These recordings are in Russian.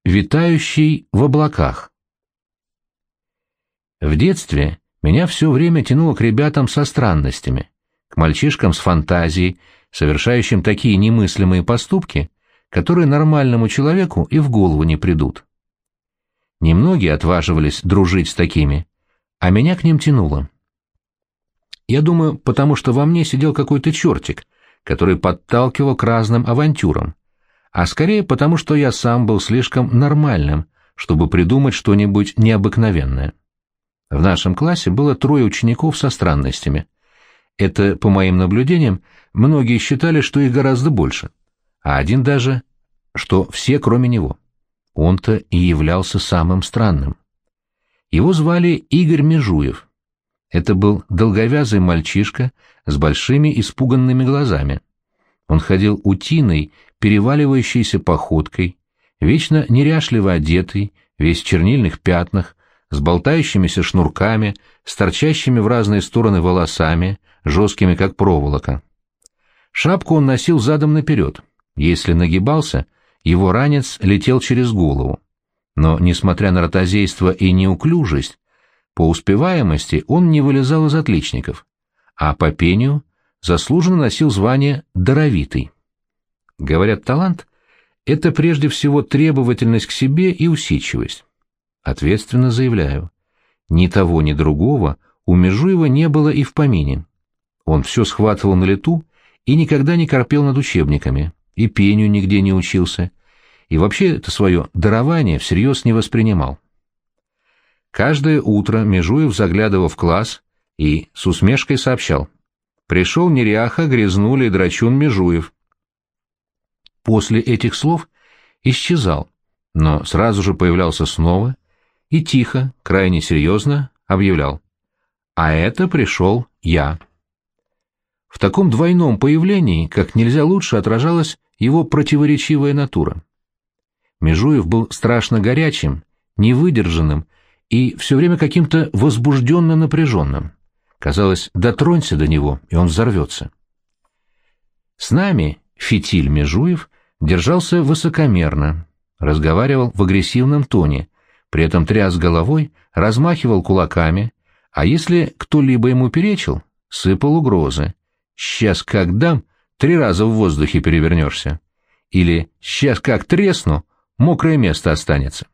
витающий в облаках. В детстве меня все время тянуло к ребятам со странностями, к мальчишкам с фантазией, совершающим такие немыслимые поступки, которые нормальному человеку и в голову не придут. Немногие отваживались дружить с такими, а меня к ним тянуло. Я думаю, потому что во мне сидел какой-то чертик, который подталкивал к разным авантюрам, а скорее потому, что я сам был слишком нормальным, чтобы придумать что-нибудь необыкновенное. В нашем классе было 3 учеников со странностями. Это, по моим наблюдениям, многие считали, что их гораздо больше, а один даже, что все кроме него. Он-то и являлся самым странным. Его звали Игорь Межуев. Это был долговязый мальчишка с большими испуганными глазами. Он ходил утиной, переваливающейся походкой, вечно неряшливо одетый, весь в чернильных пятнах, с болтающимися шнурками, с торчащими в разные стороны волосами, жесткими как проволока. Шапку он носил задом наперед. Если нагибался, его ранец летел через голову. Но, несмотря на ротозейство и неуклюжесть, по успеваемости он не вылезал из отличников, а по пению заслуженно носил звание «даровитый». Говорят, талант — это прежде всего требовательность к себе и усидчивость. Ответственно заявляю, ни того, ни другого у Межуева не было и в помине. Он все схватывал на лету и никогда не корпел над учебниками, и пению нигде не учился, и вообще это свое дарование всерьез не воспринимал. Каждое утро Межуев заглядывал в класс и с усмешкой сообщал: «Пришел неряха, грязнуля и драчун Межуев». После этих слов исчезал, но сразу же появлялся снова и тихо, крайне серьезно объявлял: «А это пришел я». В таком двойном появлении как нельзя лучше отражалась его противоречивая натура. Межуев был страшно горячим, невыдержанным и все время каким-то возбужденно напряженным. Казалось, дотронься до него, и он взорвется. С нами фитиль Межуев держался высокомерно, разговаривал в агрессивном тоне, при этом тряс головой, размахивал кулаками, а если кто-либо ему перечил, сыпал угрозы. «Сейчас как дам, 3 раза в воздухе перевернешься». Или «Сейчас как тресну, мокрое место останется».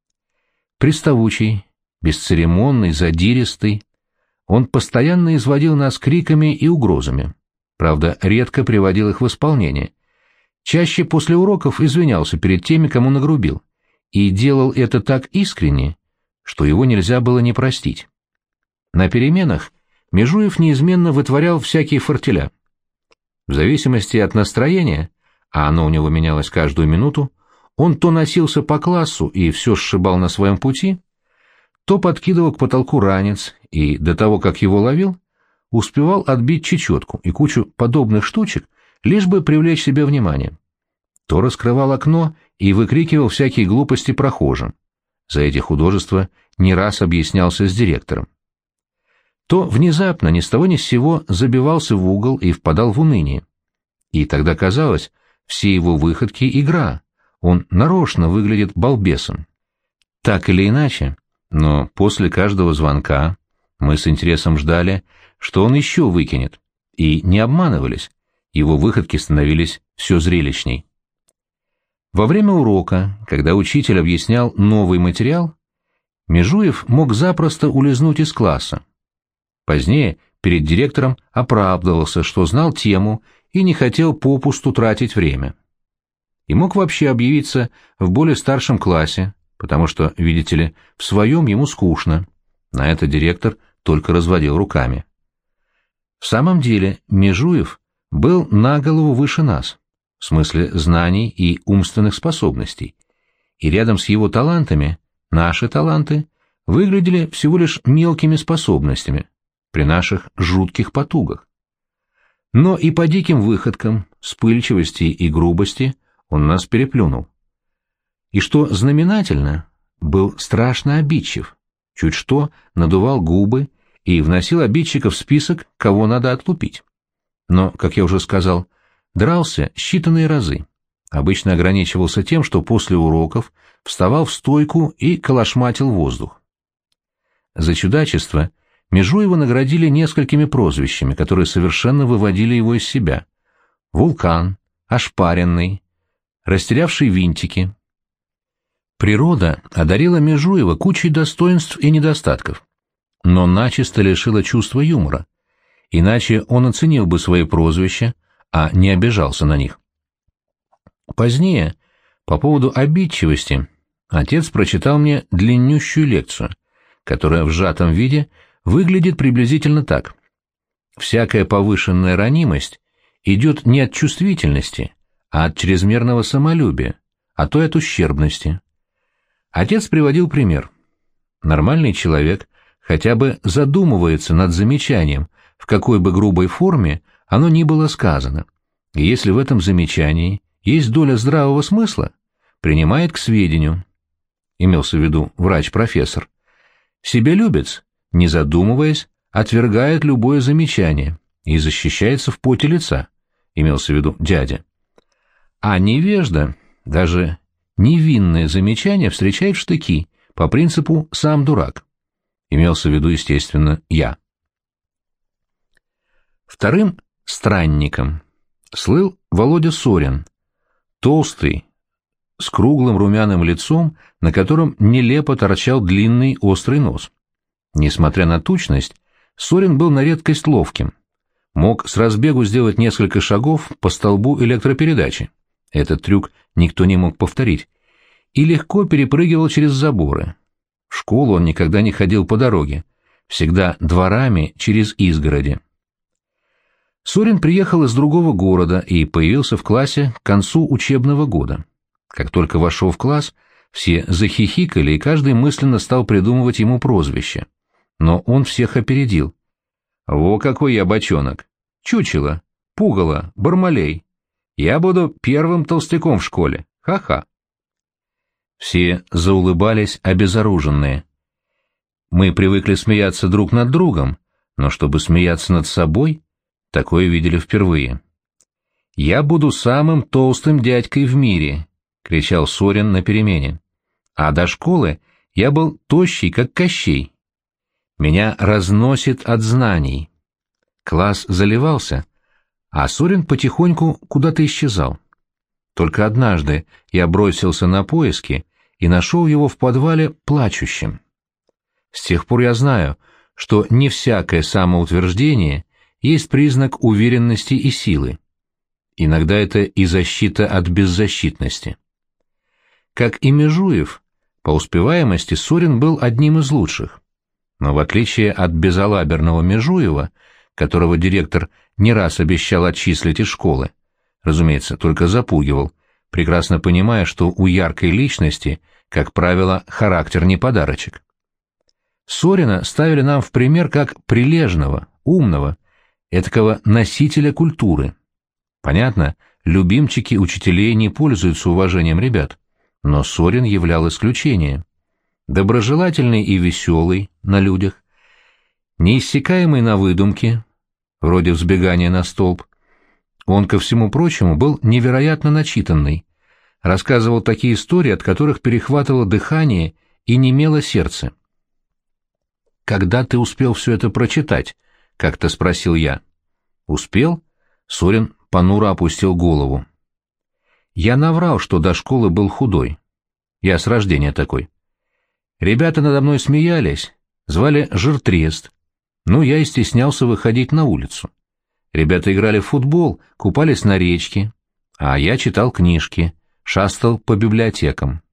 Приставучий, бесцеремонный, задиристый, он постоянно изводил нас криками и угрозами. Правда, редко приводил их в исполнение. Чаще после уроков извинялся перед теми, кому нагрубил, и делал это так искренне, что его нельзя было не простить. На переменах Межуев неизменно вытворял всякие фортеля. В зависимости от настроения, а оно у него менялось каждую минуту, он то носился по классу и все сшибал на своем пути, то подкидывал к потолку ранец и, до того, как его ловил, успевал отбить чечетку и кучу подобных штучек, лишь бы привлечь себе внимание. То раскрывал окно и выкрикивал всякие глупости прохожим. За эти художества не раз объяснялся с директором. То внезапно ни с того ни с сего забивался в угол и впадал в уныние. И тогда казалось, все его выходки — игра, он нарочно выглядит балбесом. Так или иначе, но после каждого звонка мы с интересом ждали, что он еще выкинет, и не обманывались, его выходки становились все зрелищней. Во время урока, когда учитель объяснял новый материал, Межуев мог запросто улизнуть из класса. Позднее перед директором оправдывался, что знал тему и не хотел попусту тратить время. И мог вообще объявиться в более старшем классе, потому что, видите ли, в своем ему скучно. На это директор только разводил руками. В самом деле Межуев был на голову выше нас, в смысле знаний и умственных способностей, и рядом с его талантами наши таланты выглядели всего лишь мелкими способностями при наших жутких потугах. Но и по диким выходкам, вспыльчивости и грубости он нас переплюнул. И что знаменательно, был страшно обидчив, чуть что надувал губы и вносил обидчика в список, кого надо отлупить. Но, как я уже сказал, дрался считанные разы. Обычно ограничивался тем, что после уроков вставал в стойку и калашматил воздух. За чудачество Межуева наградили несколькими прозвищами, которые совершенно выводили его из себя: вулкан, ошпаренный, растерявший винтики. Природа одарила Межуева кучей достоинств и недостатков, но начисто лишила чувства юмора, иначе он оценил бы свои прозвища, а не обижался на них. Позднее, по поводу обидчивости, отец прочитал мне длиннющую лекцию, которая в сжатом виде выглядит приблизительно так. Всякая повышенная ранимость идет не от чувствительности, а от чрезмерного самолюбия, а то и от ущербности. Отец приводил пример. Нормальный человек хотя бы задумывается над замечанием, в какой бы грубой форме оно ни было сказано, и если в этом замечании есть доля здравого смысла, принимает к сведению. Имелся в виду врач-профессор. Себялюбец, не задумываясь, отвергает любое замечание и защищается в поте лица. Имелся в виду дядя. А невежда даже невинное замечание встречает в штыки, по принципу «сам дурак». Имелся в виду, естественно, я. Вторым странником слыл Володя Сорин, толстый, с круглым румяным лицом, на котором нелепо торчал длинный острый нос. Несмотря на тучность, Сорин был на редкость ловким. Мог с разбегу сделать несколько шагов по столбу электропередачи. Этот трюк никто не мог повторить. И легко перепрыгивал через заборы. В школу он никогда не ходил по дороге, всегда дворами через изгороди. Сорин приехал из другого города и появился в классе к концу учебного года. Как только вошел в класс, все захихикали, и каждый мысленно стал придумывать ему прозвище. Но он всех опередил. «Во какой я бочонок! Чучело, пугало, бармалей! Я буду первым толстяком в школе! Ха-ха!» Все заулыбались обезоруженные. Мы привыкли смеяться друг над другом, но чтобы смеяться над собой, такое видели впервые. «Я буду самым толстым дядькой в мире!» — кричал Сорин на перемене. «А до школы я был тощий, как Кощей. Меня разносит от знаний». Класс заливался, а Сорин потихоньку куда-то исчезал. Только однажды я бросился на поиски и нашел его в подвале плачущим. С тех пор я знаю, что не всякое самоутверждение есть признак уверенности и силы. Иногда это и защита от беззащитности. Как и Межуев, по успеваемости Сорин был одним из лучших. Но в отличие от безалаберного Межуева, которого директор не раз обещал отчислить из школы, разумеется, только запугивал, прекрасно понимая, что у яркой личности, как правило, характер не подарочек. Сорина ставили нам в пример как прилежного, умного, этакого носителя культуры. Понятно, любимчики учителей не пользуются уважением ребят, но Сорин являл исключение. Доброжелательный и веселый на людях, неиссякаемый на выдумки, вроде взбегания на столб. Он, ко всему прочему, был невероятно начитанный, рассказывал такие истории, от которых перехватывало дыхание и немело сердце. «Когда ты успел все это прочитать?» — как-то спросил я. «Успел?» — Сорин понуро опустил голову. «Я наврал, что до школы был худой. Я с рождения такой. Ребята надо мной смеялись, звали Жиртрест. Ну, я и стеснялся выходить на улицу. Ребята играли в футбол, купались на речке, а я читал книжки, шастал по библиотекам.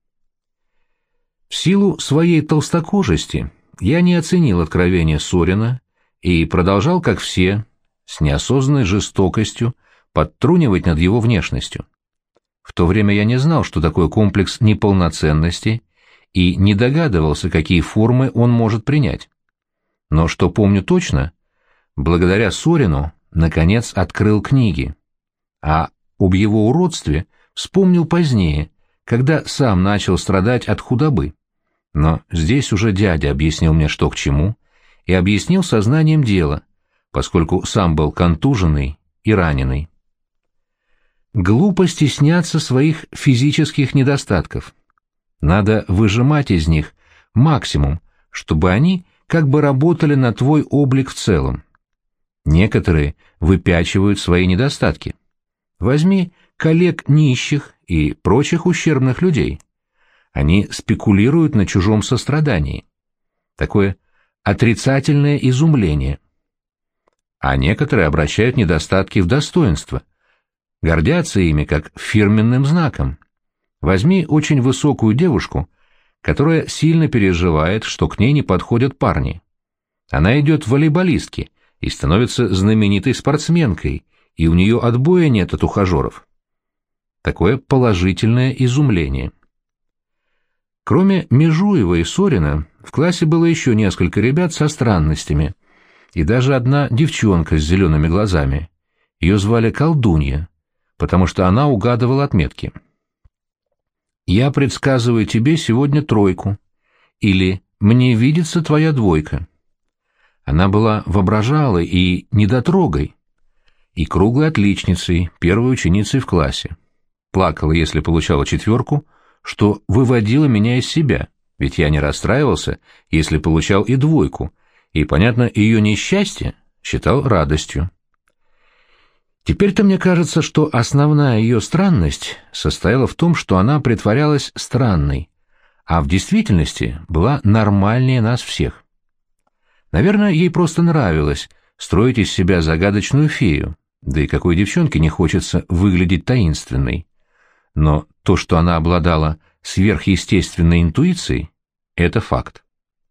В силу своей толстокожести я не оценил откровения Сорина и продолжал, как все, с неосознанной жестокостью подтрунивать над его внешностью. В то время я не знал, что такое комплекс неполноценности, и не догадывался, какие формы он может принять. Но что помню точно, благодаря Сорину, наконец, открыл книги, а об его уродстве вспомнил позднее, когда сам начал страдать от худобы. Но здесь уже дядя объяснил мне, что к чему, и объяснил сознанием дела, поскольку сам был контуженный и раненый. Глупо стесняться своих физических недостатков. Надо выжимать из них максимум, чтобы они как бы работали на твой облик в целом. Некоторые выпячивают свои недостатки. Возьми коллег нищих и прочих ущербных людей. Они спекулируют на чужом сострадании. Такое отрицательное изумление. А некоторые обращают недостатки в достоинство, гордятся ими как фирменным знаком. Возьми очень высокую девушку, которая сильно переживает, что к ней не подходят парни. Она идет в волейболистки и становится знаменитой спортсменкой, и у нее отбоя нет от ухажеров. Такое положительное изумление. Кроме Межуева и Сорина, в классе было еще несколько ребят со странностями, и даже одна девчонка с зелеными глазами. Ее звали Колдунья, потому что она угадывала отметки. «Я предсказываю тебе сегодня тройку» или «Мне видится твоя двойка». Она была воображалой и недотрогой, и круглой отличницей, первой ученицей в классе. Плакала, если получала четверку, что выводило меня из себя, ведь я не расстраивался, если получал и двойку, и, понятно, ее несчастье считал радостью. Теперь-то мне кажется, что основная ее странность состояла в том, что она притворялась странной, а в действительности была нормальнее нас всех. Наверное, ей просто нравилось строить из себя загадочную фею, да и какой девчонке не хочется выглядеть таинственной. Но то, что она обладала сверхъестественной интуицией, это факт.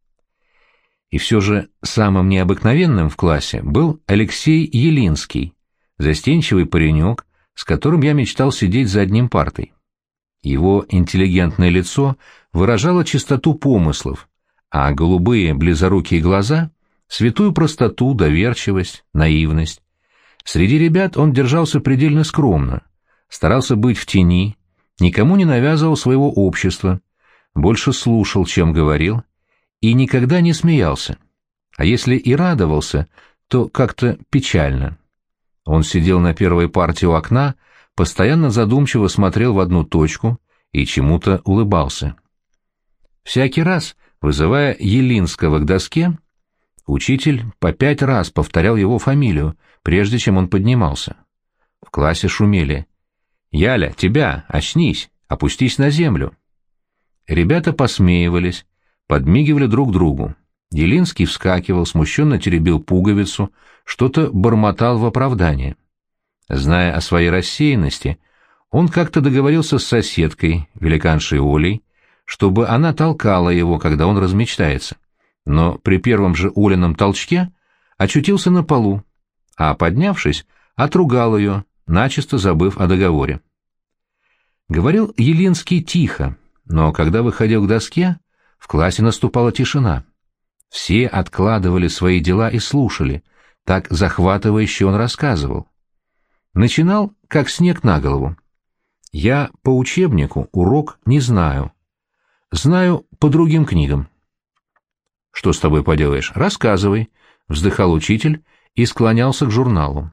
И все же самым необыкновенным в классе был Алексей Елинский, застенчивый паренек, с которым я мечтал сидеть за одним партой. Его интеллигентное лицо выражало чистоту помыслов, а голубые близорукие глаза — святую простоту, доверчивость, наивность. Среди ребят он держался предельно скромно, старался быть в тени, никому не навязывал своего общества, больше слушал, чем говорил, и никогда не смеялся, а если и радовался, то как-то печально. Он сидел на первой парте у окна, постоянно задумчиво смотрел в одну точку и чему-то улыбался. Всякий раз, вызывая Елинского к доске, учитель по 5 раз повторял его фамилию, прежде чем он поднимался. В классе шумели. «Яля, тебя! Очнись! Опустись на землю!» Ребята посмеивались, подмигивали друг другу. Елинский вскакивал, смущенно теребил пуговицу, что-то бормотал в оправдание. Зная о своей рассеянности, он как-то договорился с соседкой, великаншей Олей, чтобы она толкала его, когда он размечтается. Но при первом же Олином толчке очутился на полу, а, поднявшись, отругал ее, начисто забыв о договоре. Говорил Елинский тихо, но когда выходил к доске, в классе наступала тишина. Все откладывали свои дела и слушали, так захватывающе он рассказывал. Начинал, как снег на голову. «Я по учебнику урок не знаю. Знаю по другим книгам». «Что с тобой поделаешь? Рассказывай», — вздыхал учитель и склонялся к журналу.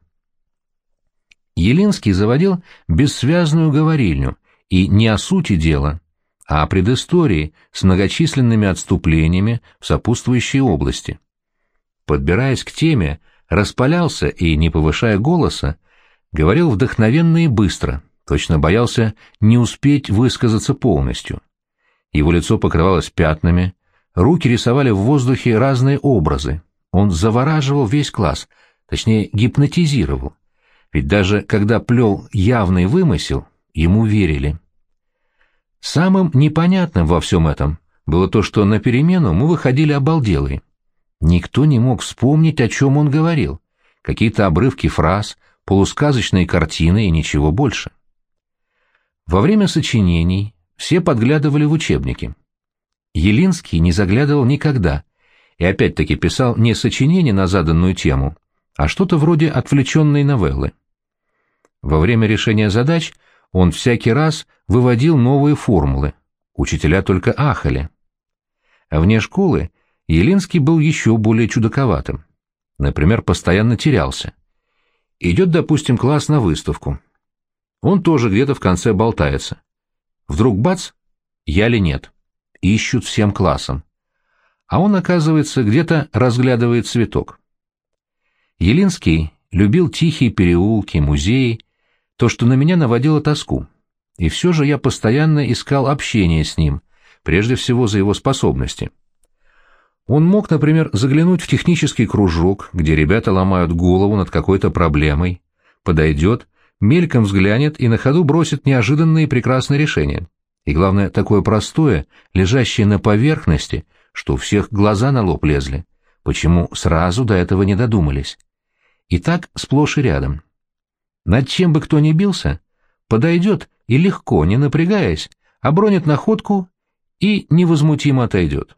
Елинский заводил бессвязную говорильню, и не о сути дела, а о предыстории с многочисленными отступлениями в сопутствующие области. Подбираясь к теме, распалялся и, не повышая голоса, говорил вдохновенно и быстро, точно боялся не успеть высказаться полностью. Его лицо покрывалось пятнами, руки рисовали в воздухе разные образы. Он завораживал весь класс, точнее гипнотизировал. Ведь даже когда плел явный вымысел, ему верили. Самым непонятным во всем этом было то, что на перемену мы выходили обалделые. Никто не мог вспомнить, о чем он говорил. Какие-то обрывки фраз, полусказочные картины и ничего больше. Во время сочинений все подглядывали в учебники. Елинский не заглядывал никогда, и опять-таки писал не сочинение на заданную тему, а что-то вроде отвлеченной новеллы. Во время решения задач он всякий раз выводил новые формулы, учителя только ахали. Вне школы Елинский был еще более чудаковатым. Например, постоянно терялся. Идет, допустим, класс на выставку. Он тоже где-то в конце болтается. Вдруг бац, я ли нет. Ищут всем классом. А он, оказывается, где-то разглядывает цветок. Елинский любил тихие переулки, музеи, то, что на меня наводило тоску. И все же я постоянно искал общения с ним, прежде всего за его способности. Он мог, например, заглянуть в технический кружок, где ребята ломают голову над какой-то проблемой, подойдет, мельком взглянет и на ходу бросит неожиданные и прекрасные решения. И главное, такое простое, лежащее на поверхности, что у всех глаза на лоб лезли. Почему сразу до этого не додумались? И так сплошь и рядом. Над чем бы кто ни бился, подойдет и легко, не напрягаясь, обронит находку и невозмутимо отойдет.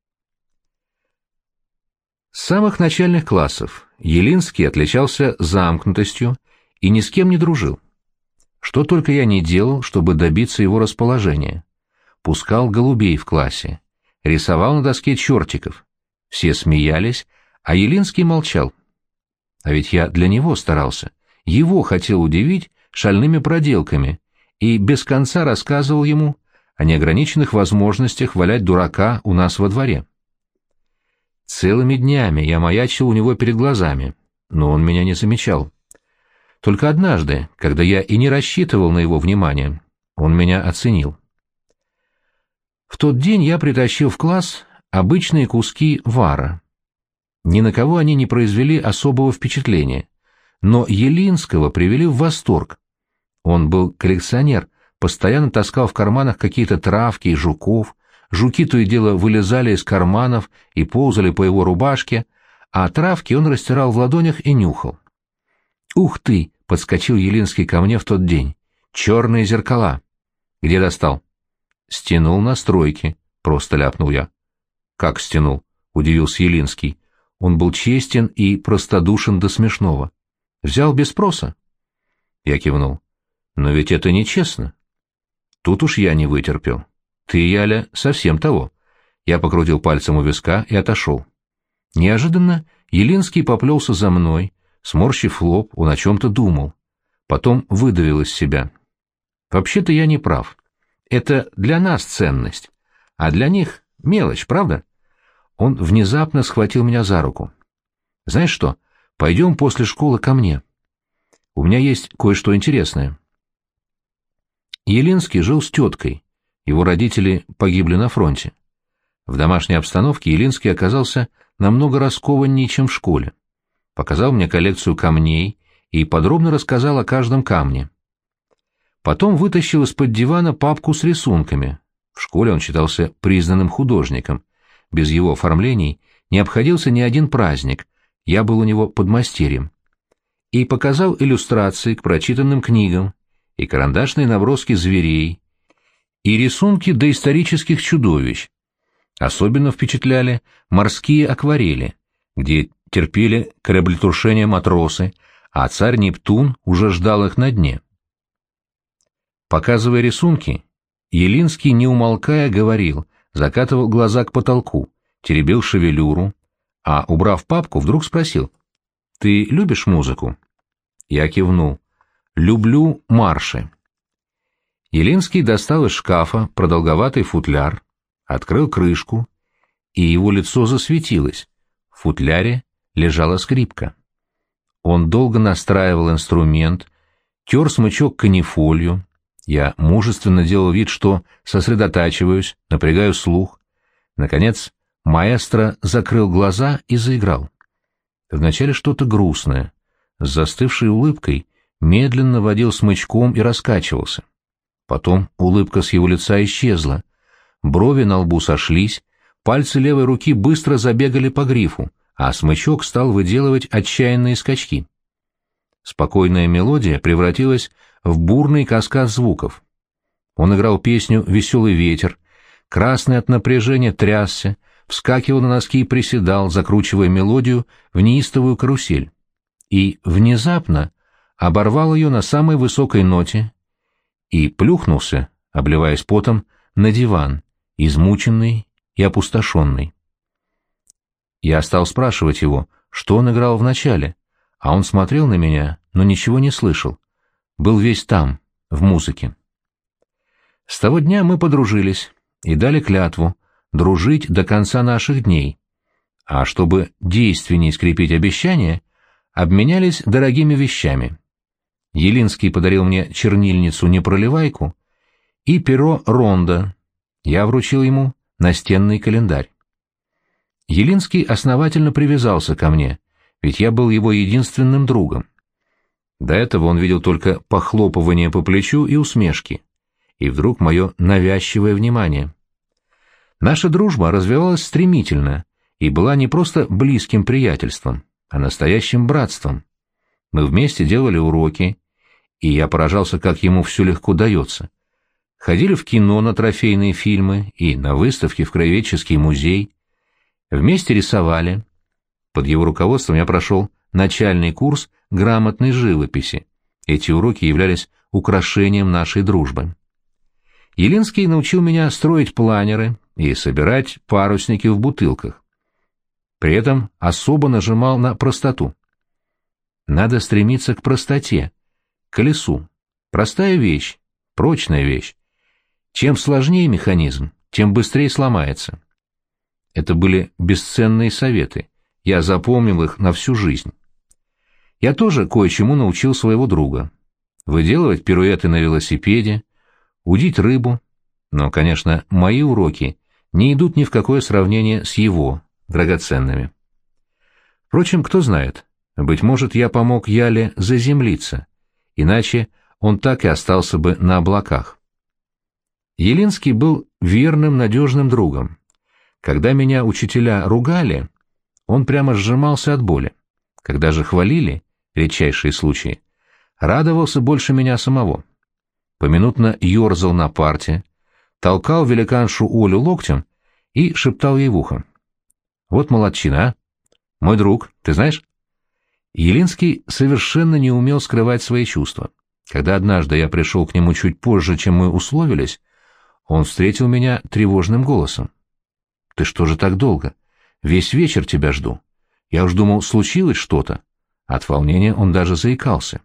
С самых начальных классов Елинский отличался замкнутостью и ни с кем не дружил. Что только я не делал, чтобы добиться его расположения. Пускал голубей в классе, рисовал на доске чертиков. Все смеялись, а Елинский молчал. А ведь я для него старался, его хотел удивить шальными проделками и без конца рассказывал ему о неограниченных возможностях валять дурака у нас во дворе. Целыми днями я маячил у него перед глазами, но он меня не замечал. Только однажды, когда я и не рассчитывал на его внимание, он меня оценил. В тот день я притащил в класс обычные куски вара. Ни на кого они не произвели особого впечатления, но Елинского привели в восторг. Он был коллекционер, постоянно таскал в карманах какие-то травки и жуков, жуки то и дело вылезали из карманов и ползали по его рубашке, а травки он растирал в ладонях и нюхал. «Ух ты!» — подскочил Елинский ко мне в тот день. «Черные зеркала!» «Где достал?» «Стянул на стройке», — просто ляпнул я. «Как стянул?» — удивился Елинский. Он был честен и простодушен до смешного. «Взял без спроса?» Я кивнул. «Но ведь это нечестно». Тут уж я не вытерпел. «Ты, Яля, совсем того». Я покрутил пальцем у виска и отошел. Неожиданно Елинский поплелся за мной, сморщив лоб, он о чем-то думал. Потом выдавил из себя. «Вообще-то я не прав. Это для нас ценность, а для них мелочь, правда?» Он внезапно схватил меня за руку. «Знаешь что, пойдем после школы ко мне. У меня есть кое-что интересное». Елинский жил с теткой. Его родители погибли на фронте. В домашней обстановке Елинский оказался намного раскованнее, чем в школе. Показал мне коллекцию камней и подробно рассказал о каждом камне. Потом вытащил из-под дивана папку с рисунками. В школе он считался признанным художником. Без его оформлений не обходился ни один праздник, я был у него подмастерьем. И показал иллюстрации к прочитанным книгам, и карандашные наброски зверей, и рисунки доисторических чудовищ. Особенно впечатляли морские акварели, где терпели кораблекрушение матросы, а царь Нептун уже ждал их на дне. Показывая рисунки, Елинский, не умолкая, говорил, закатывал глаза к потолку, теребил шевелюру, а, убрав папку, вдруг спросил: «Ты любишь музыку?» Я кивнул. «Люблю марши». Елинский достал из шкафа продолговатый футляр, открыл крышку, и его лицо засветилось. В футляре лежала скрипка. Он долго настраивал инструмент, тер смычок канифолью. Я мужественно делал вид, что сосредотачиваюсь, напрягаю слух. Наконец, маэстро закрыл глаза и заиграл. Вначале что-то грустное. С застывшей улыбкой медленно водил смычком и раскачивался. Потом улыбка с его лица исчезла. Брови на лбу сошлись, пальцы левой руки быстро забегали по грифу, а смычок стал выделывать отчаянные скачки. Спокойная мелодия превратилась в бурный каскад звуков. Он играл песню «Веселый ветер», красный от напряжения трясся, вскакивал на носки и приседал, закручивая мелодию в неистовую карусель. И внезапно оборвал ее на самой высокой ноте и плюхнулся, обливаясь потом, на диван, измученный и опустошенный. Я стал спрашивать его, что он играл вначале, а он смотрел на меня, но ничего не слышал. Был весь там, в музыке. С того дня мы подружились. и дали клятву дружить до конца наших дней, а чтобы действенней скрепить обещание, обменялись дорогими вещами. Елинский подарил мне чернильницу-непроливайку и перо Ронда. Я вручил ему настенный календарь. Елинский основательно привязался ко мне, ведь я был его единственным другом. До этого он видел только похлопывание по плечу и усмешки, и вдруг мое навязчивое внимание. Наша дружба развивалась стремительно и была не просто близким приятельством, а настоящим братством. Мы вместе делали уроки, и я поражался, как ему все легко дается. Ходили в кино на трофейные фильмы и на выставки в Краеведческий музей. Вместе рисовали. Под его руководством я прошел начальный курс грамотной живописи. Эти уроки являлись украшением нашей дружбы. Елинский научил меня строить планеры и собирать парусники в бутылках. При этом особо нажимал на простоту. Надо стремиться к простоте, к колесу. Простая вещь, прочная вещь. Чем сложнее механизм, тем быстрее сломается. Это были бесценные советы. Я запомнил их на всю жизнь. Я тоже кое-чему научил своего друга. Выделывать пируэты на велосипеде, удить рыбу. Но, конечно, мои уроки не идут ни в какое сравнение с его, драгоценными. Впрочем, кто знает, быть может, я помог Яле заземлиться, иначе он так и остался бы на облаках. Елинский был верным, надежным другом. Когда меня учителя ругали, он прямо сжимался от боли. Когда же хвалили, редчайшие случаи, радовался больше меня самого. Поминутно ерзал на парте, толкал великаншу Олю локтем и шептал ей в ухо: «Вот молодчина, а? Мой друг, ты знаешь?» Елинский совершенно не умел скрывать свои чувства. Когда однажды я пришел к нему чуть позже, чем мы условились, он встретил меня тревожным голосом. «Ты что же так долго? Весь вечер тебя жду. Я уж думал, случилось что-то». От волнения он даже заикался.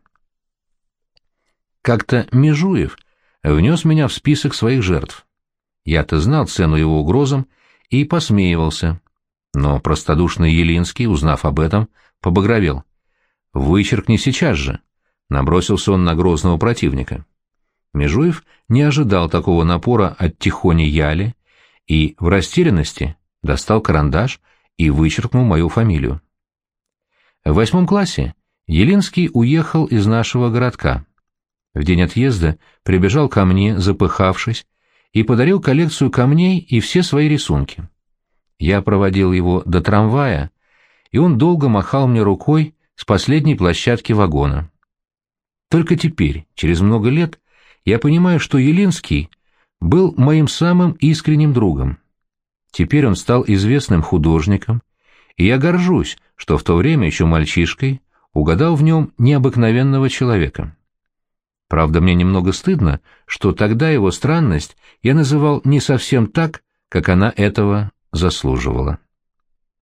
Как-то Межуев внес меня в список своих жертв. Я-то знал цену его угрозам и посмеивался. Но простодушный Елинский, узнав об этом, побагровел. «Вычеркни сейчас же!» — набросился он на грозного противника. Межуев не ожидал такого напора от тихони Яли и в растерянности достал карандаш и вычеркнул мою фамилию. В 8 классе Елинский уехал из нашего городка. В день отъезда прибежал ко мне, запыхавшись, и подарил коллекцию камней и все свои рисунки. Я проводил его до трамвая, и он долго махал мне рукой с последней площадки вагона. Только теперь, через много лет, я понимаю, что Елинский был моим самым искренним другом. Теперь он стал известным художником, и я горжусь, что в то время еще мальчишкой угадал в нем необыкновенного человека. Правда, мне немного стыдно, что тогда его странность я называл не совсем так, как она этого заслуживала.